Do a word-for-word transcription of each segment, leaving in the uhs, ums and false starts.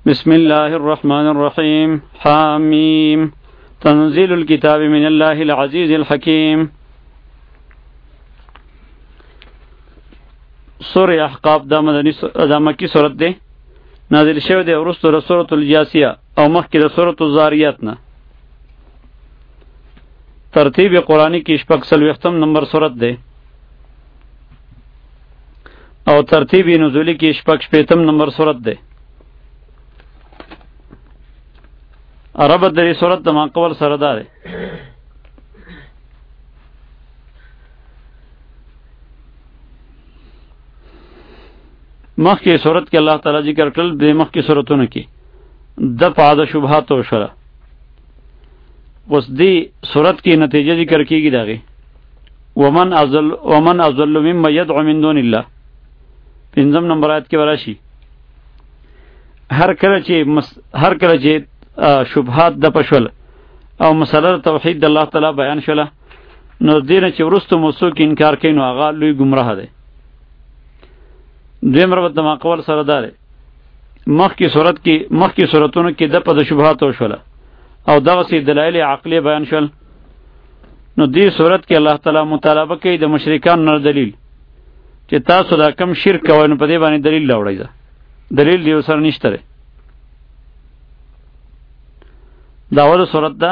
بسم الله الرحمن الرحيم حامیم تنزيل الكتاب من الله العزيز الحكيم. سورة احقاف دا مدنی دا مکی سورت ده نازل شوه ده ورستو ده سورة الجاسیه او مخی ده سورة الزاریات نه. ترتیب قرآنی کی شپږ څلوېښتم نمبر سورت ده او ترتیب نزولی کی شپږ شپېتم نمبر سورت ده. عربت دری صورت د ماقبل سره ده. مخکې صورت کې الله تعالی ذکر کړل د مخکې صورتونو کې د پاد شبهات او شره. اوس دی صورت کې نتیجه ذکر کیږي داغه ومن ازل ومن ازل مما يدعو من دون الله. پنځم نمبر آیت کې وراشي هر کله چې مس... هر کله چې شبهات د پښول او مسله توحید د الله تعالی بیان شوله نو دینه چې ورستو موسو کې انکار کوي نو هغه لوی گمراه دی. دویم ربط د ماقبل سره ده. مخکې صورت کې مخکې صورتونو کې د په شبهات وشوله او دغه سي دلایل عقلی بیان شول نو دې صورت کې الله تعالی مطالبه کوي د مشرکان نه دلیل چې تاسو دا کم شرک کوئ نو په دې باندې دلیل راوړئ. دلیل دی سره نشته. داود صورت ده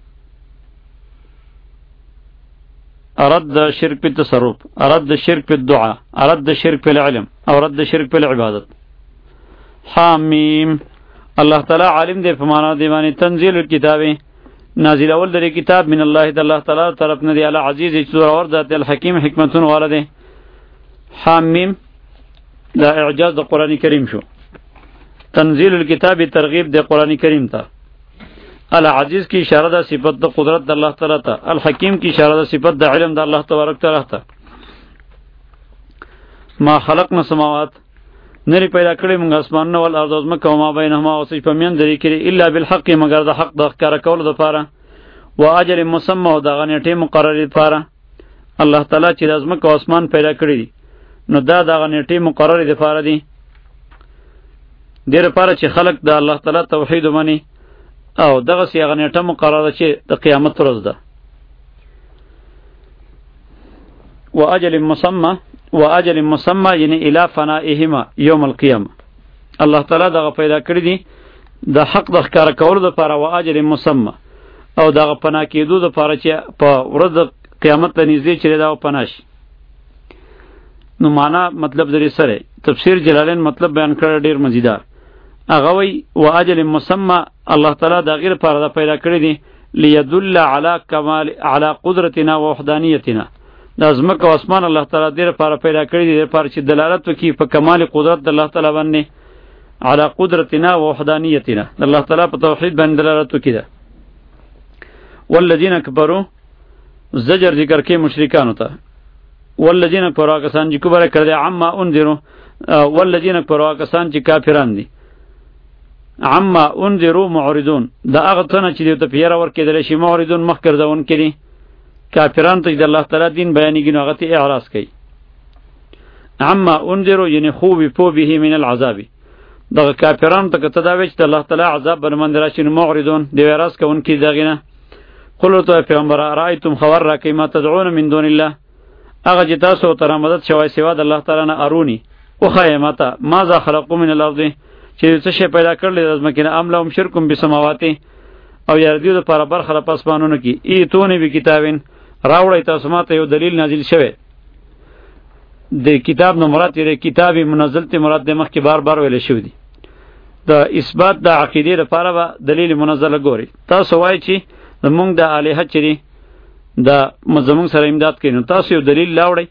ارد شرک په تصرف، ارد شرک په دعا، ارد شرک په علم او رد شرک په عبادت. حامیم الله تعالی عالم دی په معنا دی باندې تنزيل الكتاب نازل اول د کتاب من الله د الله تعالی طرف نه دی ال عزیز چې اور ذات الحکیم حکمتون والده. حامیم دا اعجاز د قران کریم شو. تنزيل الكتاب ترغیب د قران کریم ته. العزیز کی اشاره ده صفت د قدرت د الله تعالی ته. الحکیم کی اشاره ده صفت د علم د الله تبارک تعالی ته. ما خلقنا السماوات نری پیدا کړی موږ اسمانونه ول ارض او مکه او ما بینهما او څه په میان درې کړي الا بالحق مگر د حق د ښکار کول د پاره و اجل مسمى او د غنیټه مقرره لپاره. الله تعالی چې د ازمکه او اسمان پیدا کړی دي نو دا د غنیټه مقرره لپاره دي ډیر لپاره چې خلق د الله تعالی توحید ومني او دغه سی غنیټه مقرره چې د قیامت ورځ ده. و اجل مسمى و اجل مسمى یعنی الی فنائهما یوم القیامه. الله تعالی دغه پیدا کړی دي د حق د ښکار کولو لپاره و اجل مسمى او دغه پنا کېدو لپاره چې په ورځ د قیامت ته نږدې چې دا پناش. نو معنا مطلب درې سره تفسیر جلالین مطلب بیان کړی ډیر مزیدار. هغه وی و اجل مسمى الله تعالی د غیر پر دا پیدا کړی دي لیدل علی کمال علی قدرتنا و وحدانیتنا. د ازمکه او اسمان الله تعالی دې لپاره پیدا کړی دي لپاره چې دلالت وکړي په کمال قدرت د الله تعالی باندې علی قدرتنا و وحدانیتنا. الله تعالی په توحید باندې دلالت وکړي. والذین کفروا زجر ذکر کې مشرکان ته والذین کفروا کسان چې کفر کړی عما انذروا والذین کفروا کسان چې کافران دي عما انذروا معرضون دا هغه څه چې دوی ته پیره ورکېدل شي معرضون مخ ګرځون کړي. کافرانو ته د الله تعالی دین بیانېږي نو هغه ته اعراض کوي. عما انذروا یعنی خوفوا به من العذاب. دغه کافرانو ته کته دا وی چې الله تعالی عذاب برمند راشي نو معرضون دی اعراض کوونکي دغه نه. قل تو پیغمبر رایتم خبر را کی ما تدعون من دون الله هغه چې تاسو ته مدد شوی سوا د الله تعالی نه ارونی او خیمتا ماذا خلقوا من الارض چې څه شی پیدا کړل د ځمکې ام لهم شرکم بسماوات او یردیو د پر برخه په اسمانونو کې ای تونی به کتابین راوړی تاسو ماته یو دلیل نازل شوی. د کتاب نو مراد یې کتابی منزل ته مراد د مخ کې بار بار ویل شوی دی. د اثبات د عقیده لپاره به دلیل منزل ګوري. تاسو وایي چې موږ د الہ چری د مزمون سره امداد کوي نو تاسو یو دلیل لاوړی.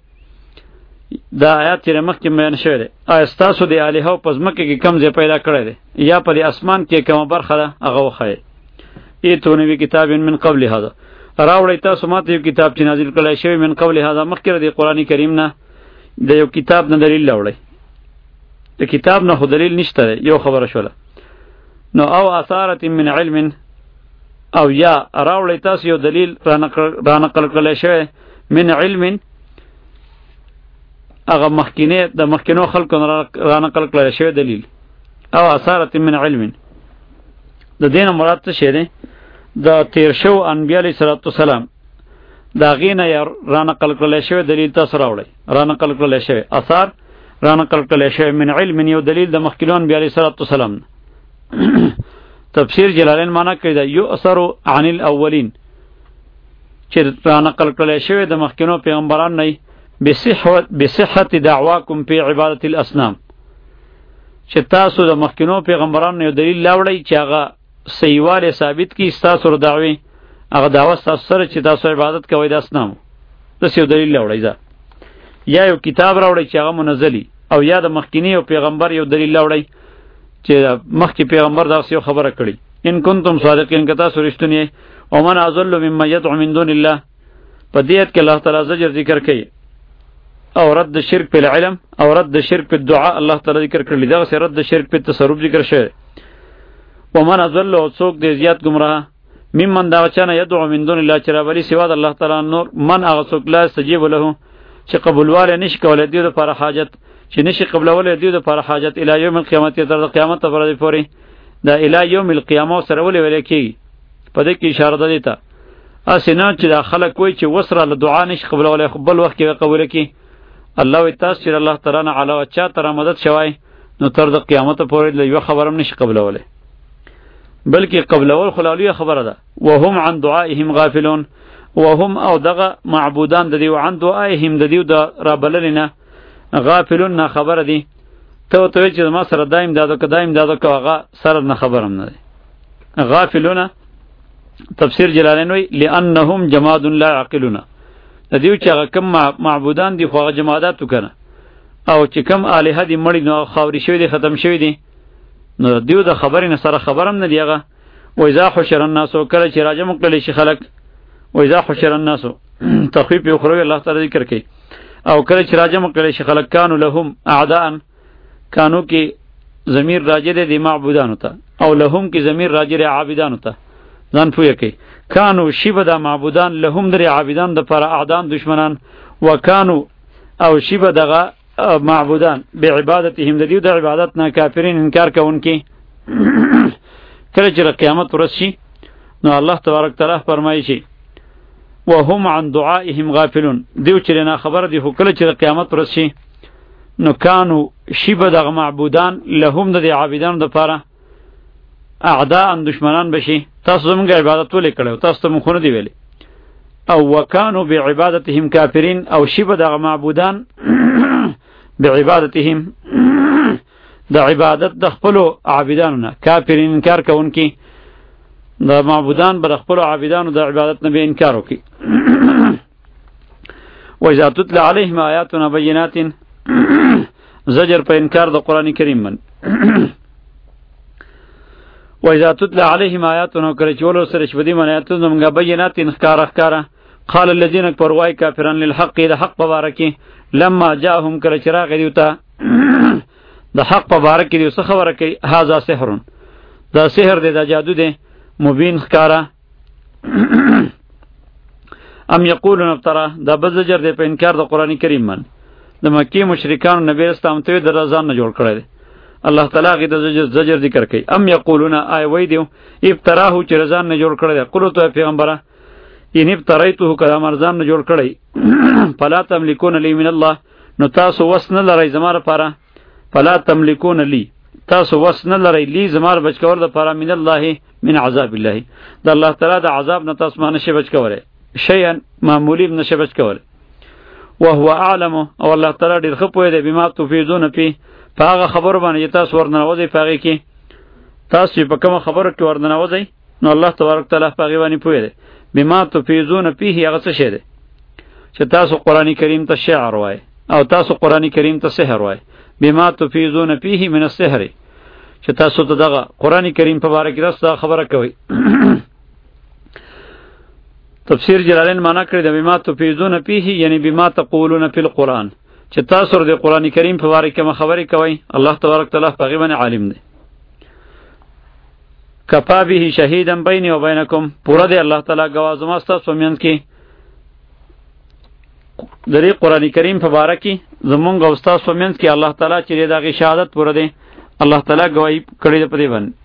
دا آیات چې مخ کې بیان شوی دی تاسو د الہ په ځمکه کې کم ځای پیدا کړی دی یا په اسمان کې کوم برخه ده هغه وخی. ای تونی به کتاب من قبل هذا راوړی تاسو ماته یو کتاب چې نازل کړی شوی من قبل هذا مخکې د قران کریم نه د یو کتاب نه دلیل لاوړی. د کتاب نه خو دلیل نشته یو خبره شوله نو او اثارت من علم او یا راوړی تاسو یو دلیل را نقل کړی شوی من علم هغه مخکینه د مخکینو خلکو را نقل کړی شوی دلیل او اثارت من علم. د دین مراد څه شی دی؟ د تیر شو انبیاء علیه السلام دا غینه را نقل کړل شوی دلیل تاسو راوړی، را نقل کړل شوی اثار را نقل کړل شوی من علم یو دلیل د مخکلون انبیاء علیه السلام. تفسیر جلالین معنا کوي دا یو اثر عن الاولین چې را نقل کړل شوی د مخکینو پیغمبران نه بصحت بصحت دعواکم فی عبادت الاصنام، چې تاسو د مخکینو پیغمبران نه دلیل لاوړی چې هغه صحیحواله ثابت کی تاسو دعوی هغه دعوه تاسو سره چې تاسو عبادت کوئ د اصنام، تاسو یو دلیل لاوړی دا یا یو کتاب راوړی چې هغه منزلی، او یا د مخکینی او پیغمبر یو دلیل لاوړی چې مخکې پیغمبر دا یو خبره کړي. ان کنتم صادقین کتا سرشتنی او من ازل مما يدعو من دون الله. په دې کې الله تعالی زجر ذکر کوي او رد شرک په علم او رد شرک په دعاء الله تعالی ذکر کړی، دا سره رد شرک په تصرف ذکر شوی. ومن ازل او څوک دې زیات گمراه ممن دا چانه يدعو من دون الله چې راولي سوا د الله تعالی نور، من هغه څوک لا استجیب له چې قبولواله نشي کولای دی لپاره حاجت، چې نشي قبولواله دی لپاره حاجت الی یوم القیامت، تر قیامت پورې پورې دا الی یوم القیامه سره ولې ویل کی. په دې کې اشاره ده دیتا اسنه چې دا خلک وای چې وسره له دعا نشي قبولواله خو بل وخت کې قبول کی. الله وی تاسو چې الله تعالی نه علاوه چا تر مدد شوای نو تر د قیامت پورې له یو خبرم نشي قبولوله، بلکې قبلول خلالیه خبره ده. وهم عن دعائهم غافلون، وهم او دغه معبودان د دیو عن دعائهم د دیو د رابللنه غافلون نه خبر دي. ته ته چې ما سره دایم دادو که دایم دادو که هغه سره نه خبرم نه دي. غافلون تفسیر جلالین وی لانهم جماد لا يعقلون، د دیو چې هغه کم معبودان دي خو هغه جمادات وکنه، او چې کم الها دي مړی نو خاوري شوی دي ختم شوی دي، نو دیو د خبرې نه سره خبرم نه دی. هغه و اذا حشر الناس کله چې راجم کړل شي خلق، و اذا حشر الناس تخفیف یو خروی الله تعالی ذکر کوي، او کله چې راجم کړل شي خلق کانوا لهم اعداء، کانو کې ضمیر راجع دی معبودانو ته، او لهم کې ضمیر راجع دی عابدانو ته، ځان پوهه کوي. کانو شیبه د معبودان لهم در عابدان د پر اعدان دشمنان، وکانو او شیبه دغه معبودان بعبادتهم د دیو د عبادت نه کافرین انکار کوونکی. کله چې قیامت ورځ شي نو الله تبارک تعالی فرمایي شي وهم عن دعائهم غافلون، دیو چې نه خبر دی خو کله چې قیامت ورځ شي نو کانو شیبه دغه معبودان لهم د عابدانو د پاره اعداء دشمنان بشي. تاسو زموږ عبادت ولې کړو؟ تاسو ته مخونه دی ویلي. او وکانو بعبادتهم کافرین، او شیبه دغه معبودان بعبادتهم د عبادت د خپل عابدانو نه کافرین انکار کوونکی، د معبودان بر خپل عابدانو د عبادت نه به انکار وکي. و اذا تتلى عليهم آیاتنا بینات زجر په انکار د قران کریم من. و اذا تتلى عليهم آیاتنا کله چې ولو سره شپدي من آیاتونه موږ بینات انکار اخکارا. قال الذين كفروا كافرون للحق د حق مبارکی لما جاءهم کله چې راغی دیوته د حق مبارک دی څه خبره کوي هاذا سحر، دا سحر دی دا جادو دی مبین ښکارا. ام یقولون افترا، دا بزجر دی په انکار د قران کریم من. د مکی مشرکان نبی اسلام ته د رضان نه جوړ کړی دی. الله تعالی غي د زجر ذکر کوي. ام یقولون ای وای دیو افتراه چې رضان نه جوړ کړی دی. قل تو پیغمبره ان افتریته کلام ارزان نه جوړ کړی فلا تملکون لی من الله، نو تاسو وسنه لرئ زماره پاره. فلا تملکون لی، تاسو وسنه لرئ لی زماره بچ کول د پاره من الله من عذاب الله، د الله تعالی د عذاب نه تاسو باندې شي بچ کوله شیئا معمولی نشه بچ کوله. وهو اعلم، او الله تعالی ډیر خو پوهه دی بما تفیدون فی، هغه خبر باندې تاسو ورننوځي پاره کې، تاسو په کوم خبره کې ورننوځي نو الله تبارک تعالی پاره باندې پوهه دی. بما تفیزون فیه هغه څه شه ده چې تاسو قران کریم ته شعر وای او تاسو قران کریم ته سحر وای. بما تفیزون فیه من السحر، چې تاسو ته دغه قران کریم په اړه کې راست خبره کوي. تفسیر جلالین معنا کړی د بما تفیزون فیه یعنی بما تقولون فی القران، چې تاسو د قران کریم په اړه کې خبرې کوي. الله تبارک تعالی په غیبه عالم دی. کفا به شهیدن بیني و بینکم، پورا دی الله تعالی گواه زما ستاسو مینځ کې د قرآن کریم په باره کې زمونږ او ستاسو مینځ کې الله تعالی چې دغه شهادت پوره دی. الله تعالی گواہی کړی ده په دې باندې.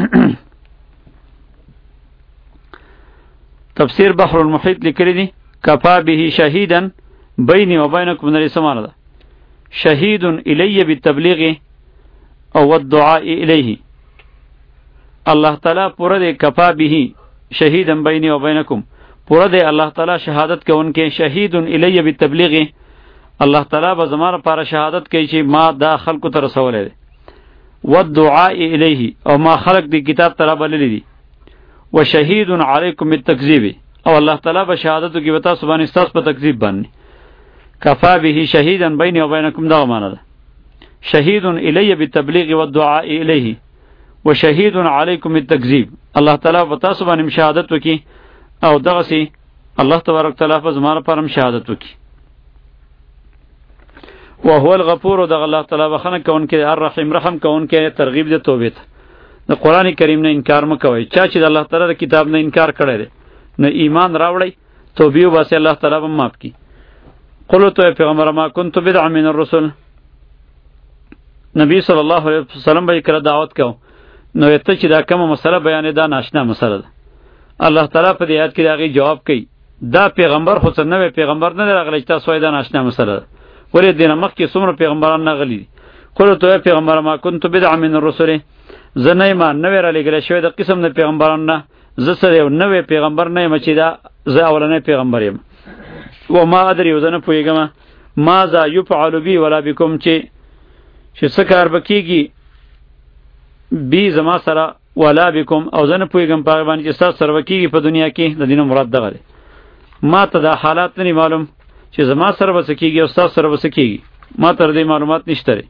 تفسیر بحر المحیط لیکلی دی کفا به شهیدا بیني و بینکم من السمانه ده شهید الی بالتبلیغ او الدعاء الیه. الله تعالی پورا دے کفا به شهیدا بیني و بینکم پورا دے الله تعالی شهادت کوونکې شهید الی بالتبلیغ الله تعالی به زماره پر شهادت کوي چې ما دا خلکو ته رسولې ده والدعاء الیه او ما خلق دی کتاب ته رابللی دي وشهید علیکم بالتکذیب او الله تعالی به شهادت کوي وتا سبحان استاس په تکذیب باندې. کفا به شهیدا بیني و بینکم دا معنا ده شهید الی بالتبلیغ والدعاء الیه وشهید علیکم بالتکذیب. الله تعالی وتا سبحان شهادت وکي او دغه سي الله تبارک تعالی په زماره پرم شهادت وکي. وهو الغفور دغه الله تعالی بخنه کونکي الرحیم رحم کونکي ترغیب د توبې ته. د قران کریم نه انکار مکوئ. چا چې د الله تعالی د کتاب نه انکار کړی دی نو ایمان راوړی توبې وباسي الله تعالی به معاف کړي. قل تو پیغمبر ما كنت بدعا من الرسل نبی صلی الله علیه وسلم به کړه دعوت کو نو ته چې دا کومه مسله بیانې دا ناشنا مسله ده. الله تعالی په دې آیت کې داغي جواب کوي دا پیغمبر خو څنګه نوې پیغمبر نه راغلی چې تاسو یې دا ناشنا مسله ده ولې دینه مخکې څومره پیغمبران نغلي. قل تو پیغمبر ما كنت بدعا من الرسل زنه ما نوې را لګل شوی د قسم نه پیغمبران نه ز سره یو نوې پیغمبر نه یم چې دا زه اولنې پیغمبر یم. و ما ادري وزنه پویګم ما ذا يفعل بي ولا بكم چې چې څه کار بکیږي بی زما سره ولا بكم او زنه پویګم په باندې چې تاسو سره وکیږي په دنیا کې د دینه مراد دغه دی. ما ته دا حالات نه معلوم چې زما سره وسکیږي او تاسو سره وسکیږي ما تر دې معلومات نشته.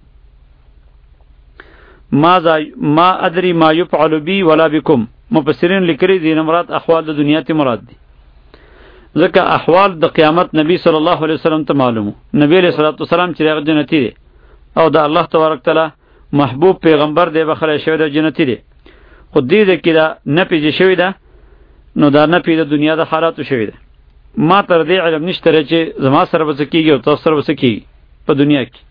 ما ذا ما ادري ما يفعل بي ولا بكم مفسرین لیکلي دي مراد احوال د دنیا ته مراد دي ځکه احوال د قیامت نبی صلی الله علیه وسلم ته معلومو. نبی علیہ الصلوۃ والسلام چې هغه جنتی دی او د الله تبارک تعالی محبوب پیغمبر دی بخله شوی د جنتی دی خو دې د کړه نه پیږي شوی ده نو دا نه پیږي د دنیا د حالاتو شوی ده. ما تر دې علم نشته چې زما سره وسکیږي او تاسو سره وسکیږي په دنیا کې.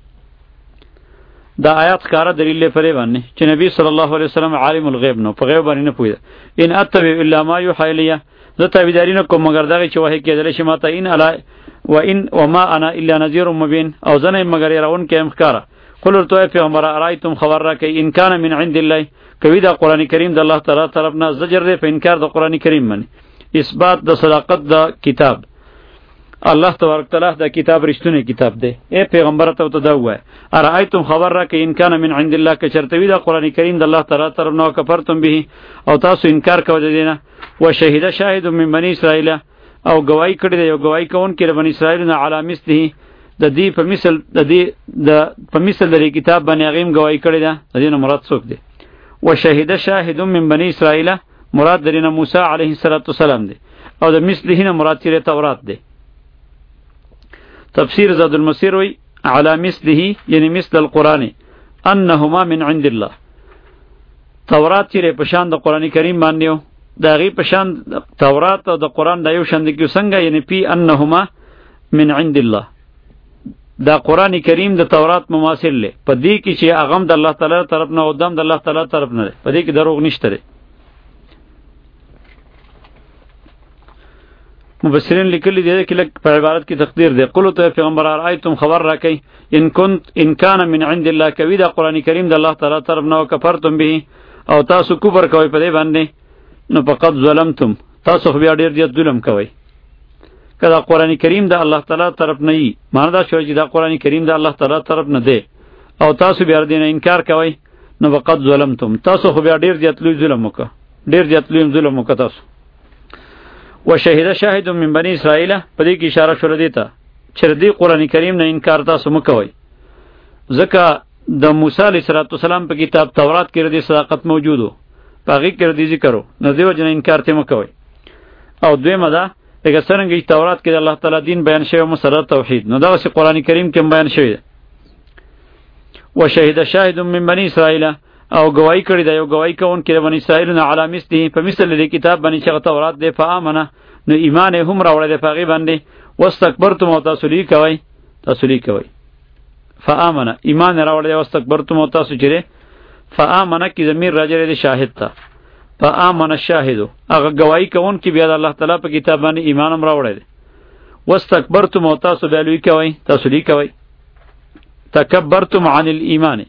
دا آیات ښکارا دلیل لري باندې چې نبی صلی الله علیه وسلم عالم الغیب نو په غیب باندې نه پوهیږي. ان اتبع الا ما یوحى الیه زه تابعداري نه کوم مگر دغه چې وحی کېدل شي ماته ان الا و ان وما انا الا نذير مبين او زنه مگر يرون کې مخکاره. قل تو پیغمبر ارایتم خبر را کوي ان کان من عند الله کوي دا قران کریم د الله تعالی طرف نه زجر دی په انکار د قران کریم باندې اثبات د صداقت د کتاب. الله تبارک تعالی دا کتاب رښتونه کتاب دی. اے پیغمبر ته ته دا وای ارایتم خبر را کوي ان کان من عند الله که چرته وی دا قران کریم د الله تعالی طرف نه کفرتم به او تاسو انکار کوئ دینه و شهید شاهد من بني اسرائیل او گواہی کړی دی یو گواہی کون کړي بني اسرائیل نه علی مثله د دې په مثل د دې د په مثل د کتاب باندې غیم گواہی کړی ده. د دې مراد څوک دی؟ و شهید شاهد من بني اسرائیل مراد درینه موسی علیه السلام دی او د مثله نه مراد چې تورات دی. تفسیر زاد المسیر وی علی مثله یعنی مثل القرآن انهما من عند الله. تورات چې په شان د قران کریم باندې دا غي پشان تورات او د قران د یو شان د کیو څنګه یعنی پی انهما من عند الله. دا قران کریم د تورات مماثل له په دې کې چې اغم د الله تعالی طرف نه او دم د الله تعالی طرف نه په دې کې دروغ نشته. مفسرین لیکلي دي چې لکه په عبارت کې تقدیر دی قل تو پیغمبر ارایتم خبر راکئ ان كنت ان کان من عند الله کوي دا قران کریم د الله تعالی طرف نه او کفرتم به او تاسو کفر کوي په دې باندې نو فقط ظلمتم تاسو بیا ډیر زیات ظلم کوي. کله قران کریم د الله تعالی طرف نه وي معنی دا شوی چې دا قران کریم د الله تعالی طرف نه دی او تاسو بیا دې نه انکار کوي نو فقط ظلمتم تاسو خو بیا ډیر زیات لوی ظلم وکړه ډیر زیات لوی ظلم وکړه تاسو. وشهد شاهد من بني اسرائیل په دې کې اشاره شوه دی ته چې دې قران کریم نه انکار تاسو مکوئ ځکه د موسی علیه السلام په کتاب تورات کې ردی صداقت موجودو باقی کې ردی ذکرو نو دیو جن انکار ته مکوئ. او دویمه ده لکه څنګه چې تورات کې د الله تعالی دین بیان شوی مسله توحید نو دا چې قران کریم کې بیان شوی. وشهد شاهد من بني اسرائیل او گواہی کړی دا یو گواہی کوون کې بنی اسرائیل نه علامت دي په مثل د کتاب باندې چې تورات دی فامنه نو ایمان هم راوړل دی په غی باندې واستكبرتم او تاسو لې کوي تاسو لې کوي فآمن ایمان راوړی واستكبرتم او تاسو چې فآمن کی ضمیر راجع دی شاهد ته فآمن الشاهد هغه گواہی کوون کی بیا د الله تعالی په کتاب باندې ایمان هم راوړی دی واستكبرتم او تاسو بیا لوی کوي تاسو لوی کوي تکبرتم عن الایمان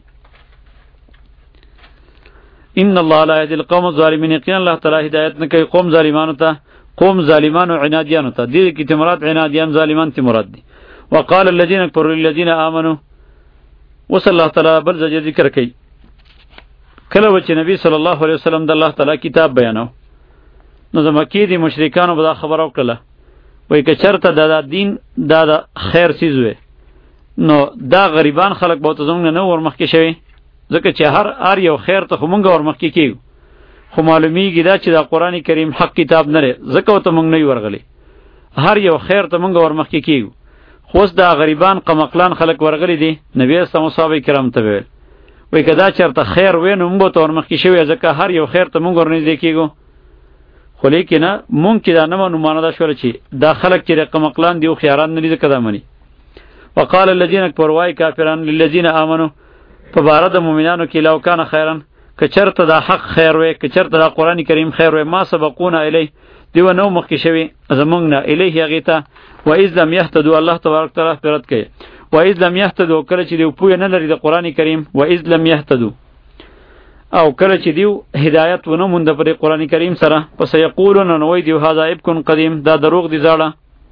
ان الله لا يهدي القوم الظالمين یقینا الله تعالی هدایت نه کوي قوم ظالمانو ته قوم ظالمان او عنادیانو ته دې کی تمرات عنادیان ظالمان ته مراد دي وقال الذين كفروا للذين امنوا وصلى الله تعالی بل ځای ذکر کوي کله چې نبی صلی الله علیه وسلم د الله تعالی کتاب بیانو نو د مکی دي مشرکانو به دا خبر وکړه وای که چرته دا دین دا د خیر سیز وي نو دا غریبان خلک به ته زمونږ نه ورمخکې شوي ځکه چې هر هر یو خیر ته خو مونږ ورمخکې کیږو خو معلومیږي دا چې دا قرآن کریم حق کتاب نه دی ځکه ورته مونږ نه یو ورغلی هر یو خیر ته مونږ ورمخکې کیږو خو اوس دا غریبان قمقلان خلک ورغلی دي نبی اسلام صحابه کرام ته ویل وای که دا چرته خیر وی نو مونږ به ته ورمخکې شوي ځکه هر یو خیر ته مونږ ورنږدې کیږو خو لیکنه مونږ چې دا نه منو معنی دا شوله چې دا خلک چې قمقلان دي او خیاران نه دي ځکه دا مني وقال الذين كفروا واي کافران للذين امنوا فبارد د مؤمنانو کې لو کان خیرن که چرته دا حق خیر وي که چرته دا قرآن کریم خیر وي ما سبقونا الیه دیو نو مخکې شوي زمونږ نه الیه هغې ته و اذ لم یهتدوا الله تبارک تعالی پرد کوي و اذ لم یهتدوا کله چې دیو پوی نه لري د قرآن کریم و اذ لم یهتدوا او کله چې دیو هدایت ونه مونږ پر قرآن کریم سره پس یقولون نو وی دیو هذا ابکن قدیم دا دروغ دی زاړه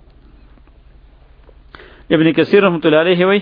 ابن کثیر رحمت الله علیه وی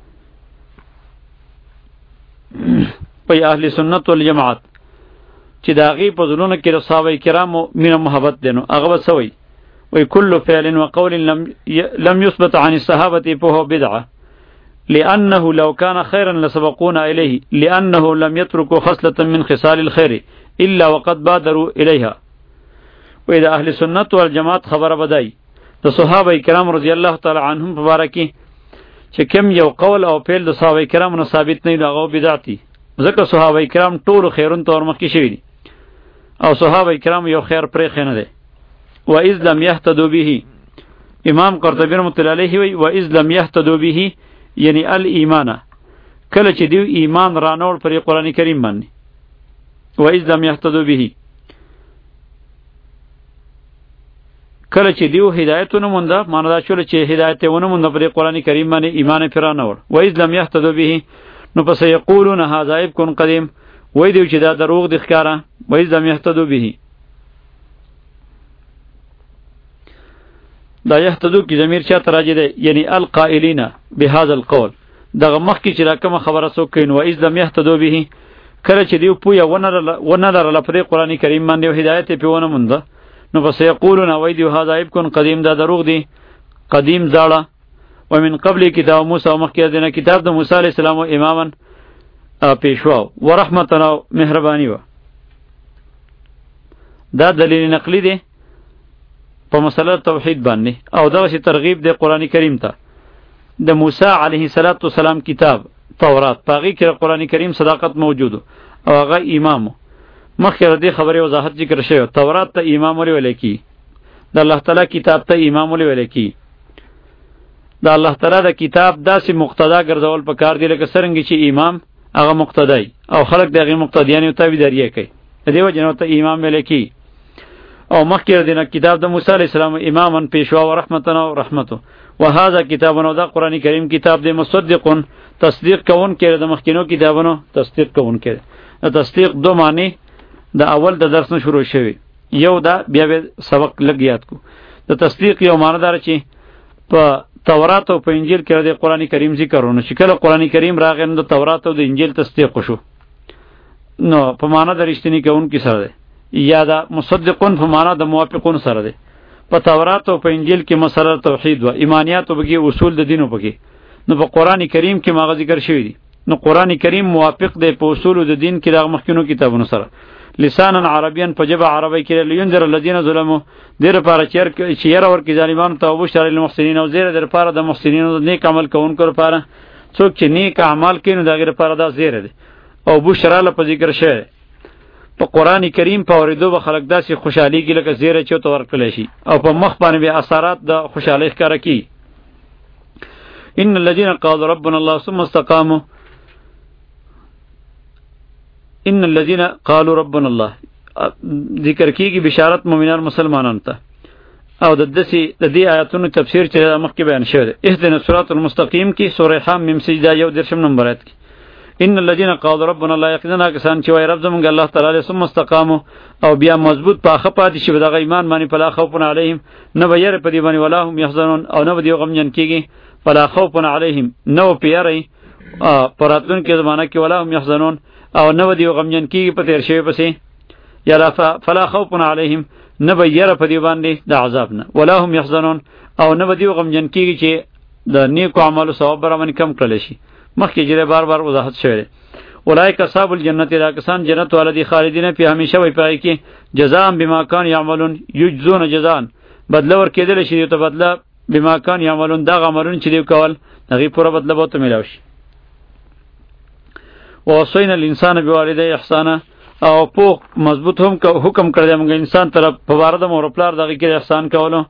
په اهل سنت والجماعت چې دا غي په زلون کې صحابه کرامو مینه محبت دینو هغه وسوي وی کل فعل وقول لم لم يثبت عن الصحابه فهو بدعه لانه لو كان خيرا لسبقونا اليه لانه لم يتركوا خصله من خصال الخير الا وقد بادروا اليها و اذا اهل سنت والجماعت خبر بدای د صحابه کرام رضی الله تعالی عنهم مبارکی چې کوم یو قول او فعل د صحابه کرام نه ثابت نه هغه بدعتي ځکه صحابه کرام ټول خیرون تور مخکې شوي دي او صحابه کرام یو خیر پرې خنه دي و اذ لم يهتدوا به امام قرطبی رحمۃ اللہ علیہ وی و اذ لم يهتدوا به یعنی الایمان کله چې دیو ایمان رانور پر قرآن کریم باندې و اذ لم يهتدوا به کله چې دیو هدایتونه مونږه معنی دا شول چې هدایتونه مونږ پر قرآن کریم باندې ایمان پرانور و اذ لم يهتدوا به نو پس یقولون هذا ابکن قدیم وای دیو چې دا دروغ دی ښکاره و اذ لم يهتدوا به دا یهتدو کی ضمیر چا تراجه ده یعنی القائلین بهذا القول دغه مخ کی چې راکمه خبره سو کین و اذ لم يهتدوا به کله چې دیو پویا ونه لرله پر قرآن کریم باندې هدایت پیونه مونږه نو پس یقولون وای دیو هذا ابکن قدیم دا دروغ دی قدیم زاړه ومن قبل کتاب موسی مخکې دینه کتاب د موسی علی السلام او اماما پیشوا و رحمتنا مهربانی و دا دلیل نقلی دی په مسله توحید باندې او دا چې ترغیب دی قرآن کریم ته د موسی علیه السلام کتاب تورات پاغي کې قرآن کریم صداقت موجود او هغه امام مخکې دې خبره وضاحت ذکر شوی تورات ته امام ویل کی د الله تعالی کتاب ته امام ویل کی د الله تعالی د کتاب داسې مقتدا ګرځول په کار دی لکه څنګه چې امام هغه مقتدی او خلق دغه مقتدیان او تابعداري کوي دیو جنو ته امام ویل کی او مخکې دینه کتاب د موسی علی السلام اماما پیشوا و رحمتنا و رحمتو و هذا کتابونو دا قرآن کریم کتاب دی مصدقون تصدیق کون کړي د مخکینو کتابونو تصدیق کون کړي تصدیق دو معنی د اول د درس نه شروع شوی یو دا بیا به سبق لګیات کو د تصدیق یو معنی دار چې په تورات او په انجیل کې د قرآن کریم ذکرونه چې کله قرآن کریم راغی نو د تورات او د انجیل تصدیق شو نو په معنی د رښتینی کون کې سره یا دا مصدقون په معنا د موافقون سره دی په تورات او په انجیل کې مسله توحید و ایمانیات او بګي اصول د دینو بګي نو په قرآن کریم کې ماغه ذکر شوی دی نو قرآن کریم موافق دی په اصول د دین کې د مخکینو کتابونو سره لسانا عربیا په جبه عربی کې لینذر الذين ظلموا دیر لپاره چې ير اور کې ظالمانو ته وبشر المحسنین او زیر در لپاره د محسنینو نیک عمل کوونکو لپاره څوک چې نیک اعمال کوي نو دغه لپاره دا زیر دی او بشرا لپاره ذکر شوی په قرآن کریم په اوریدو به خلک داسې خوشحالي کې لکه زیره چې ورکړل شي او په مخ باندې به اثرات د خوشحالۍ ښکاره کی ان الذين قالوا ربنا الله ثم استقاموا ان الذين قالوا ربنا الله ذکر کیږي بشارت مؤمنان مسلمانانو ته او د دسی د دې آیاتونو تفسیر چې مخکې بیان شوی دی اهدنا الصراط المستقیم کی سورہ حم میم سجده یو درشم نمبر آیت کی ان الذين قالوا ربنا الله یقینا کسان چې وای رب زمونږ الله تعالی ثم استقاموا او بیا مضبوط پاخه پاتې شي دغه ایمان باندې فلا خوف علیهم نه به یره پدی باندې ولا هم یحزنون او نه به دی غمجن کیږي فلا خوف علیهم نو پیری پراتون کې زمانہ کې ولا هم یحزنون او نه به دی غمجن کیږي په تیر شوی پسې یا فلا خوف علیهم نه به یره پدی باندې د عذاب نه ولا هم یحزنون او نه به دی غمجن کیږي چې د نیکو اعمالو ثواب برابر کم کړل شي مخکې جره بار بار وضاحت شوی دی اولئک اصحاب الجنت دا کسان جنت والدی خالدین فی همیشه وی پای کې جزاء بما کان یعملون یجزون جزاء بدله ور کېدل شي ته بدله بما کان یعملون دا غمرون چې دی کول هغه پوره بدله به ته ملاوي شي وصینا الانسان بوالدی احسانا او په مضبوط هم حکم کړی موږ انسان طرف په واره د مور پلار دغه کې احسان کولو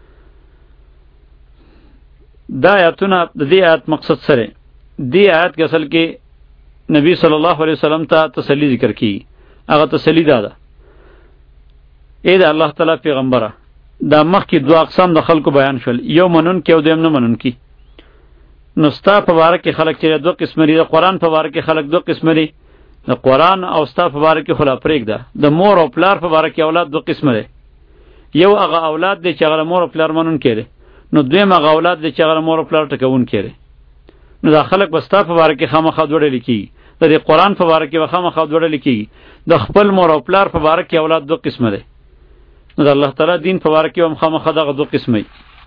دا آیاتونه د دې آیات مقصد سره دی آیات کې اصل کې نبی صلی الله علیه وسلم ته تسلی ذکر کی هغه تسلی دا ده اې دا الله تعالی پیغمبره دا مخکې دوه اقسام د خلکو بیان شول یو منون کې او دویم نه منون کې نو ستا په باره کې خلک چې دوه قسم لري د قرآن په باره کې خلک دوه قسم لري د قرآن او ستا په باره کې خلا پرېږده د مور او پلار په باره کې اولاد دوه قسم لري یو هغه اولاد دی چې هغه مور او پلار منون کړي نو دویم هغه اولاد دی چې هغه مور او پلار ټکون کړي نو دا خلق بستا په باره کې خامخا دوړل کیږي د دې قرآن په باره کې خامخا دوړل کیږي د خپل مور او پلار په باره کې اولاد دوه قسمه دي نو د الله تعالی دین په باره کې هم خامخا دغه دوه قسمه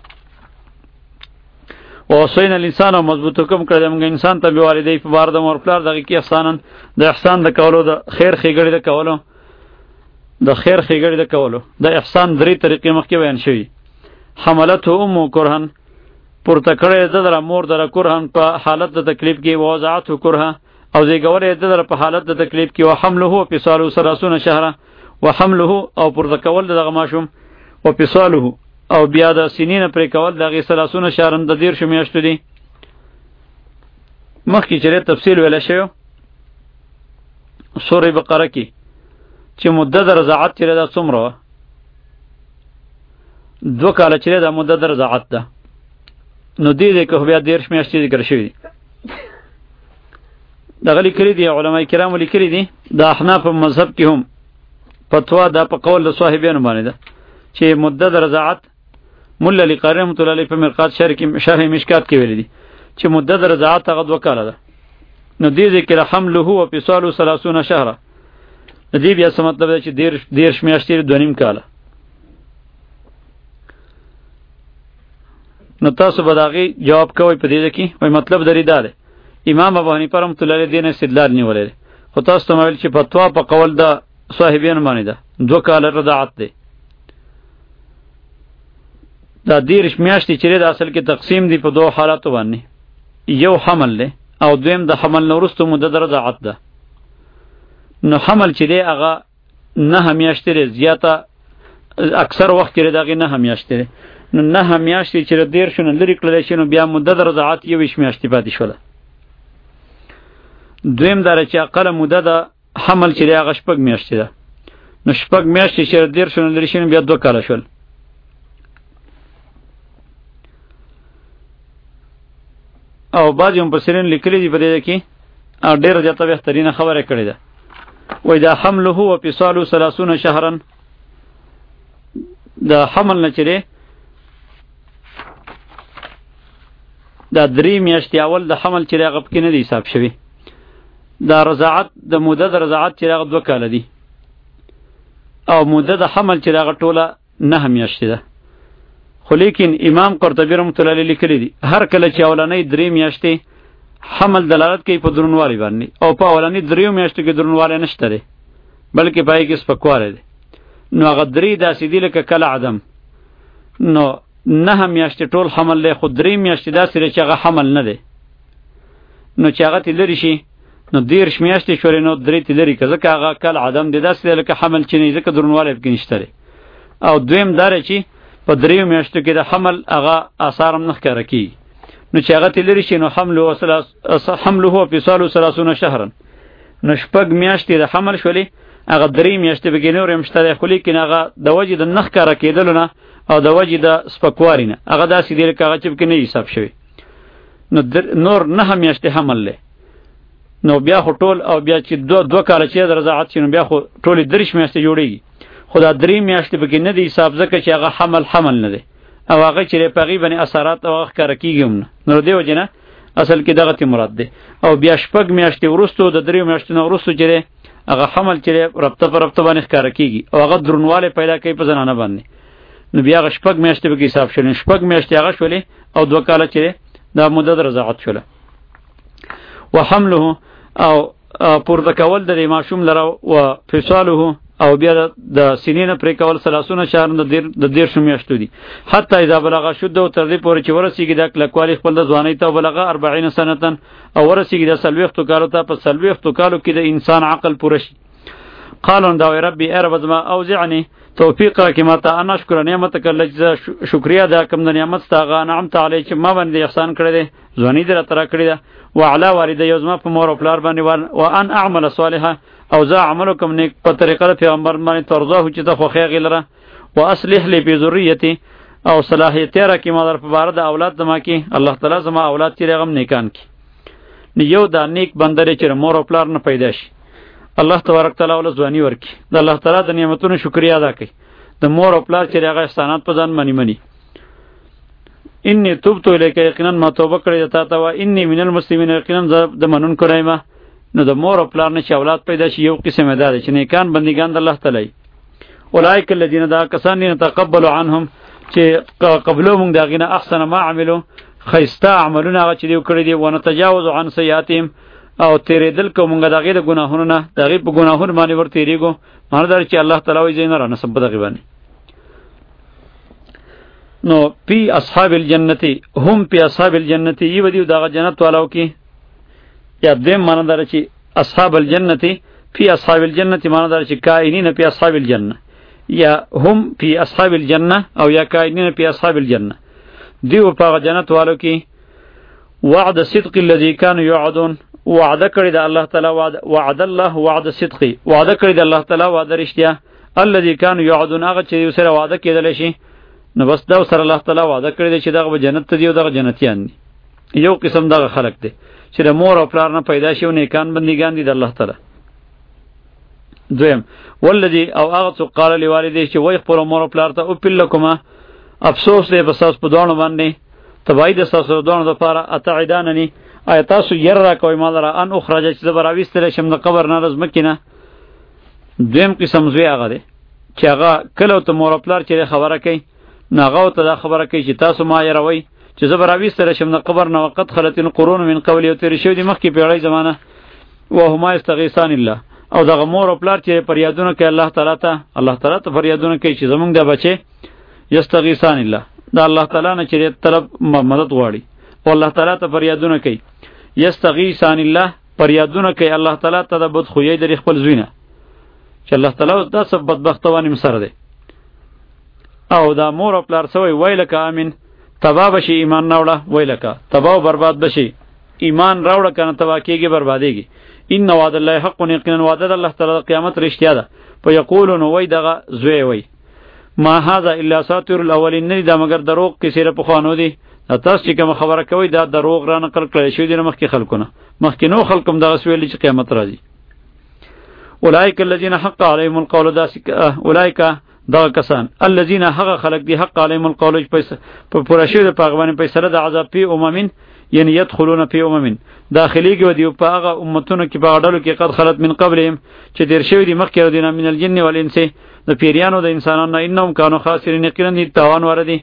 او وصینا الانسان مضبوط حکم کړی موږ انسان ته به والدی په باره د مور پلار دغه کې احسانن د احسان د کولو د خیر خېګړې د کولو د خیر خېګړې د کولو د احسان درې طریقې مخکې بیان شوي حملته ام کرهن پورته کړی د در مور در کرهن په حالت د تکلیف کې وضعته کرها او زیګولې د در په حالت د تکلیف کې وحمله فصاله ثلاثون شهره وحمله او پورته کول دغه ماشوم او فصاله او بیا د سنین پرې کول دغه ثلاثون شهره د دیر شو میاشتو دي مخکې چې تفصیل ویل شوی سورې بقره کې چې مدت رضاعت چې دا څومره دو کاله چې دا مدت رضاعت ده نو دې دې که بیا دیرش میاشتې ذکر شوي دي دغه لیکلي دي علما کرام لیکلي دي د احناف مذهب کې هم فتوا دا په قول د صاحبانو باندې ده چې مدت رضاعت مولا علی قاری رحمۃ اللہ علیہ په مرقات شرح کې شرح مشکات کې ویلي دي چې مدت رضاعت هغه دوه کاله ده نو دې دې کې حمله او فصاله ثلاثون شهره دې بیا څه مطلب ده چې دیرش دیرش میاشتې دوه نیم کاله نو تاسو به داغي جواب کوئ په دې کې وای مطلب درې دا ده امام ابو حنیفه رحمۃ اللہ علیہ دین استدلال نیولې خو تاسو ته ویل چې فتوا په قول د صاحبین باندې ده دوه کال رضاعت ده دا دیرش میاشتې چې د اصل کې تقسیم دي په دوه حالاتو باندې یو حمل ده او دویم د حمل نه وروسته مدت رضاعت ده نو حمل چې دی هغه نه میاشتې زیاته اکثر وخت کې دغه نه میاشتې نو نه میاشتې چې دیر شونه لري کړل شي نو بیا مدت رضاعت یو ویش میاشتې پاتې شوله دویم دره چې اقل مدت حمل چې هغه شپږ میاشتې ده نو شپږ میاشتې چې دیر شونه لري شي بیا دوه کاله شول او بعض هم مفسرین لیکلي دي په دې کې او ډېر زیاته بهترینه خبره کړې ده وای دا حمله او فصاله ثلاثون شهرا دا حمل نه چره دا درې میاشتې اول د حمل چې هغه پکې نه دی حساب شوی دا رضاعت د مدت رضاعت چې هغه دوه کاله دی او مدت د حمل چې هغه ټوله نه میاشتې ده خو لیکن امام قرطبی رحمۃ اللہ علیہ لیکلی دی هر کله چې اولنۍ درې میاشتې حمل دلالت کوي په درنوالي باندې او په اولنۍ درې میاشتې کې درنوالی نشته دی بلکې پای کې سپکوالی دی نو هغه درې داسې دي لکه کله عدم نو نه میاشتې ټول حمل دی خو درې میاشتې داسې دی چې هغه حمل نه دی نو چې هغه تې لرې شي نو دیرش میاشتې شولې نو درې تې لرې که ځکه هغه کله عدم دی داسې دی لکه حمل چې نه ځکه درنوالی پکې نشته دی او دویم دا چې په دریو میاشتو کې د حمل هغه آثار هم نه ښکاره کېږي نو چې هغه تلری شي نو حمله حمله فصال ثلاثون شهرا نو شپږ میاشتې د حمل شولې هغه درې میاشتې به کې نور مشتری خو لیکن هغه د وجې د نخ کاره کېدلو نه او د وجې د سپکواري نه هغه داسې دی لکه هغه چې پکې نه حساب شوی نو نور نهه میاشتې حمل دی نو بیا خو ټول او بیا چې دو دوه کاله چې د رضاعت شي نو بیا خو ټولې دېرش میاشتې جوړېږي خو دا درې میاشتې پکې نه دی حساب ځکه چې هغه حمل حمل نه دی او هغه چې په هغې باندې اثرات او هغه ښکاره کېږي هم نه نو دې وجې نه اصل کې دغه تی مراد دی او بیا شپږ میاشتې وروستو د درې میاشتو نه وروستو چې دی هغه حمل چې دی ربطه په ربطه باندې ښکاره کېږي او هغه درونوالی پیدا کوي په زنانه باندې نو بیا هغه شپږ میاشتې پکې حساب شولې شپږ میاشتې هغه شولې او دوه کاله چې دی دا مدت رضاعت شوله وحمله او پورته کول د ماشوم لره و فصاله او بیا د سنین پرې کول ثلاثون شهر د دېرشو میاشتو دي حتی اذا بلغ شده او تر دې پورې چې ورسیږي د کلکوالي خپل د ځوانۍ ته بلغه اربعین سنتن او ورسیږي د څلوېښتو کالو ته په څلوېښتو کالو کې د انسان عقل پوره شي قالون دا ربي ای رب زما اوزعني توفیق راکې ما ته ان اشکر نعمتک التي شکریا دا کوم د نعمت ستاغه نعمت علی چې ما باندې احسان کړی دی ځواني در تر کړی ده وعلى والدي یوزما په مور او پلار باندې و ان اعمل صالحا او زه عمل کوم نیک په طریقه پیغمبر باندې ترضاه چې ته خو خیر غلره واصلح لي في ذريتي او صلاحیت راکې ما در په بار د اولاد زما کې الله تعالی زما اولاد چې رغم نیکان کې نو یو دا نیک بندره چې مور او پلار نه پیدا شي الله تبارک تعالی ول ځواني ورکی د الله تعالی د نعمتونو شکریا ادا کړي د مور او پلار چې هغه احسانات په ځان منی منی انی توبت الیک یقینا ما توبه کړی ته تا و انی من المسلمین یقینا د منون کړای ما نو د مور او پلار نه چې اولاد پیدا شي یو قسم ده چې نیکان بندگان د الله تعالی اولئک الذین دا کسان نتقبل عنهم چې قبلو موږ دغه نه احسن ما عملو خیسته عملونه هغه چې دیو کړی دی ونه تجاوز عن سیئاتهم او تیرېدل کومګه دغه د ګناهونو نه دغه په ګناهونو باندې ور تیریږو معنی دا چې الله تعالی وایي زین را نسب دغه باندې نو پی اصحاب الجنتی هم پی اصحاب الجنتی ای ودیو دغه جنت والو کې یا دیم معنی دا چې اصحاب الجنتی پی اصحاب الجنتی معنی دا چې کائنین پی اصحاب الجنه یا هم پی اصحاب الجنه او یا کائنین پی اصحاب الجنه دیو په جنت والو کې وعد صدق الذي كانوا يوعدون وعده کړی د الله تعالی وعده وعد الله وعد صدقي وعده کړی د الله تعالی وعده رښتیا الذي كانوا يوعدون هغه چې سره وعده کېدل شي نو بس دا سره الله تعالی وعده کړی دی چې دغه جنت ته دی او دغه جنتیان دي یو قسم دغه خلق دی چې د مور او پلار نه پیدا شي او نیکان بندگان دي د الله تعالی دویم ولذي او هغه څوک قال لوالديه چې وای خپل مور او پلار ته او پلکما افسوس دی بس تاسو په دوه باندې تبعید تاسو دوه لپاره اتعدانني آیا تاسو ير را کوي مال را ان اخراج چې زبراويستل شم د قبر نه رز مکینه دویم قسم زوی هغه دی چې هغه کله ته مور خپل چې خبره کوي ناغه ته دا خبره کوي چې تاسو ما يروي چې زبراويستل شم د قبر نه وقت خلتن قرون من قبل یو تیر شو دی مخکې پیړۍ زمانہ و هما استغیثان الله او دغه مور خپل چې پریادونه کوي الله تعالی ته الله تعالی ته پریادونه کوي چې زمونږ د بچي یستغیثان الله دا الله تعالی نه چې طلب مدد غواړي او الله تعالی ته فریادونه کوي یستغیثان الله فریادونه کوي الله تعالی ته د بد خوې د خپل زوینه چې الله تعالی دا سب بدبختوانی مسر دی او دا مور او پلار سوی ویلک امین تبا بشي ایمان راوړه ویلک تبا برباد بشي ایمان راوړه کنه تبا کېږي بربادېږي ان وعد الله حق یقینا وعده الله تعالی قیامت رښتیا ده په یقولون وای دغه زوی وای ما هذا الا اساطير الاولين نه دا مگر دروغ کیسه په خوانو دي تاسو چې کوم خبره کوي دا دروغ را نقل کړی شوی دی مخکې خلکونه مخکې نو خلکم دا سویل چې قیامت راځي اولئک الذين حق عليهم القول داس اولئک دا کسان الذين حق خلق دي حق عليهم القول په پوره شوی د پاغوانې په سره د عذاب پی اممین یعنی يدخلون فی اممین داخلي کې ودی په هغه امتونو کې په اډلو کې قد خلت من قبلهم چې دیر شوی دي مخکې دینه من الجن والانس د پیریانو د انسانانو انهم كانوا خاسرین یقینا دي تاوان وردی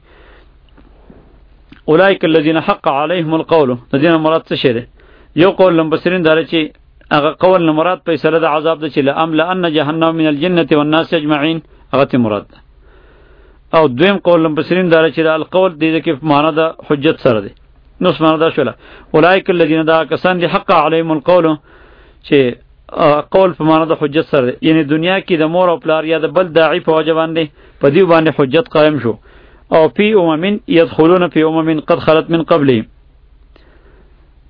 اولئک الذين حق عليهم القول الذين مراد څه شه یو قول لمبسرین دار چې هغه قول نه مراد په سره د عذاب د چې لام لان جهنم من الجنه والناس اجمعين هغه مراد او دویم قول لمبسرین دار چې القول دې کې معنا د حجت سره دی نو معنا دا شوله اولئک الذين دا کسان دي حق عليهم القول چې قول په معنا د حجت سره دی یعنی دنیا کې د مور او پلار یا د بل داعی په وجه باندې په دې باندې حجت قائم شو او فی اممین يدخلون فی اممین قد خلت من قبلهم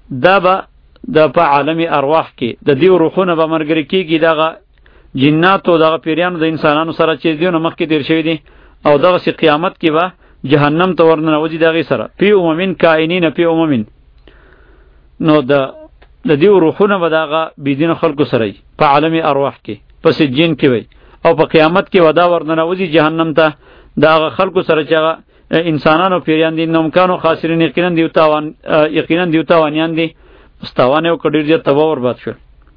دا به د په عالم ارواح کې د دې روحونه به مرګري کېږي دغه جناتو دغه پیریانو د انسانانو سره چې دیونه مخکې تیر شوي دي او دغسې قیامت کې به جهنم ته ورننوځي د هغې سره فی اممین کائنین فی اممین نو د د دې روحونه به د هغه بېدینو خلکو سره وي په عالم ارواح کې په سجین کې وي او په قیامت کې به دا ورننوځي جهنم ته د هغه خلکو سره چې هغه انسانانو پیریان دي نومکانو خاسرین یقینا دیو تاوان یقینا دیو تاوانیان دي مستوانه او کډیر دي تباہ برباد شول.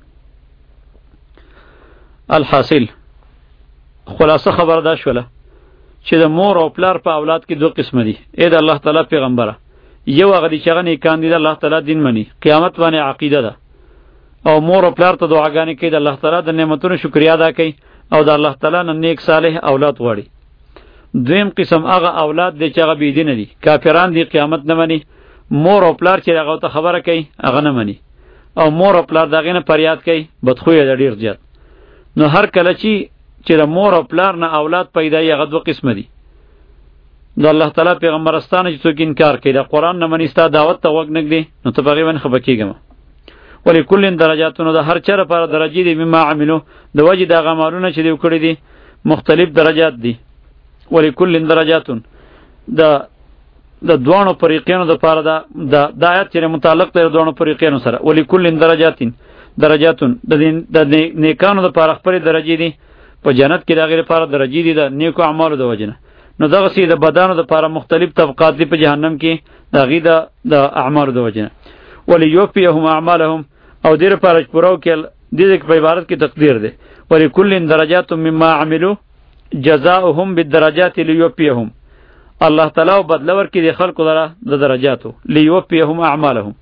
الحاصل خلاصه خبر دا شوله چې د مور او پلار په اولاد کې دوه قسم دي. اې د الله تعالی پیغمبره یو هغه دي چې هغه نیکان دي د الله تعالی دین مني قیامت باندې عقیده ده او مور او پلار ته دعاګانې کوي د الله تعالی د نعمتونو شکریا ادا کوي او د الله تعالی نه نیک صالح اولاد غواړي. دویم قسم هغه اولاد دی چې هغه بېدینه دي کافران دي قیامت نه مني مور او پلار چې هغه ته خبره کوي هغه نه مني او مور او پلار د هغې نه فریاد کوي بدخویه ده ډېر زیات. نو هر کله چې چې د مور او پلار نه اولاد پیدا یي هغه دوه قسمه دي. د الله تعالی پیغمبرستانه چې څوک انکار کوي د قرآن نه مني ستا دعوت ته غوږ نږدي نو ته په هغې باندې خفه کېږم. ولکل درجاتونو د هر چا لپاره درجې دي مما عملو د وجې د هغه عملونه چې دوی کړي دي مختلف درجات دي. ولکل درجاتون د د دوانو فریقینو د پاره دا د آیات چې متعلق دی دوانو فریقینو سره ولکل درجاتین درجاتون د د نیکانو د پاره خپل درجې دي په جنت کې د هغې لپاره درجې دي د نیکو اعمالو د وجې نه. نو دغسې د بدانو د پاره مختلف طبقات دي په جهنم کې د هغې د اعمالو د وجې نه. ولیوفیهم اعمالهم او دې لپاره چې پوره وکړي دې په عبارت کې تقدیر دی ولکل درجات مما عملو جزاؤهم بالدرجات لیوفیهم الله تعالی بدله ورکړي د خلکو لره د درجاتو لیوفیهم اعمالهم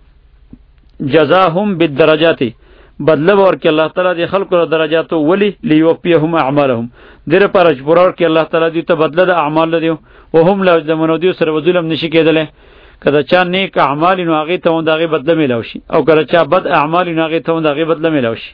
جزاهم بالدرجات بدله ورکړي الله تعالی د خلکو لره درجاتو ولی لیوفیهم اعمالهم دې لپاره چې پوره ورکړي الله تعالی دوی ته بدله د اعمال لري وهم لا یظلمون دوی سره ظلم نشي کېدلی کله چا نیک اعمال نو هغې ته هم د هغې بدله میلاو شي او کله چا بد اعمال نو هغې ته هم د هغې بدله میلاو شي.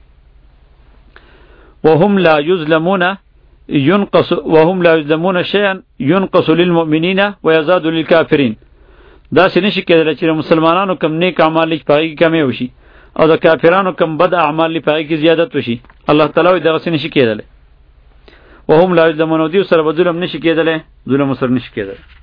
وهم لا یظلمون ينقص وهم لا يظلمون شيئا ينقص للمؤمنين ويزاد للكافرين. دا څه نشي کېدلی چې مسلمانانو کم نیک اعمال لږ په هغې کې کمی وشي او د کافرانو کم بد اعمال لږ په هغې کې زیادت وشي. الله تعالی وایي دغسې نشي کېدلی. وهم لا یظلمون دوی سره به ظلم نشي کېدلی ظلم سره نشي کېدلی.